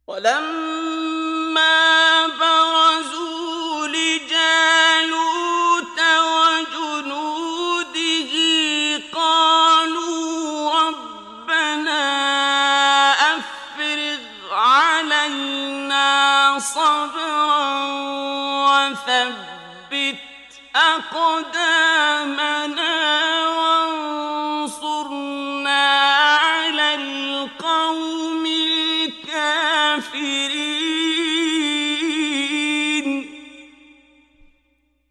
ولما برزوا لجالوت وجنوده قالوا ربنا أفرغ علينا صبرا وثبت أقدامنا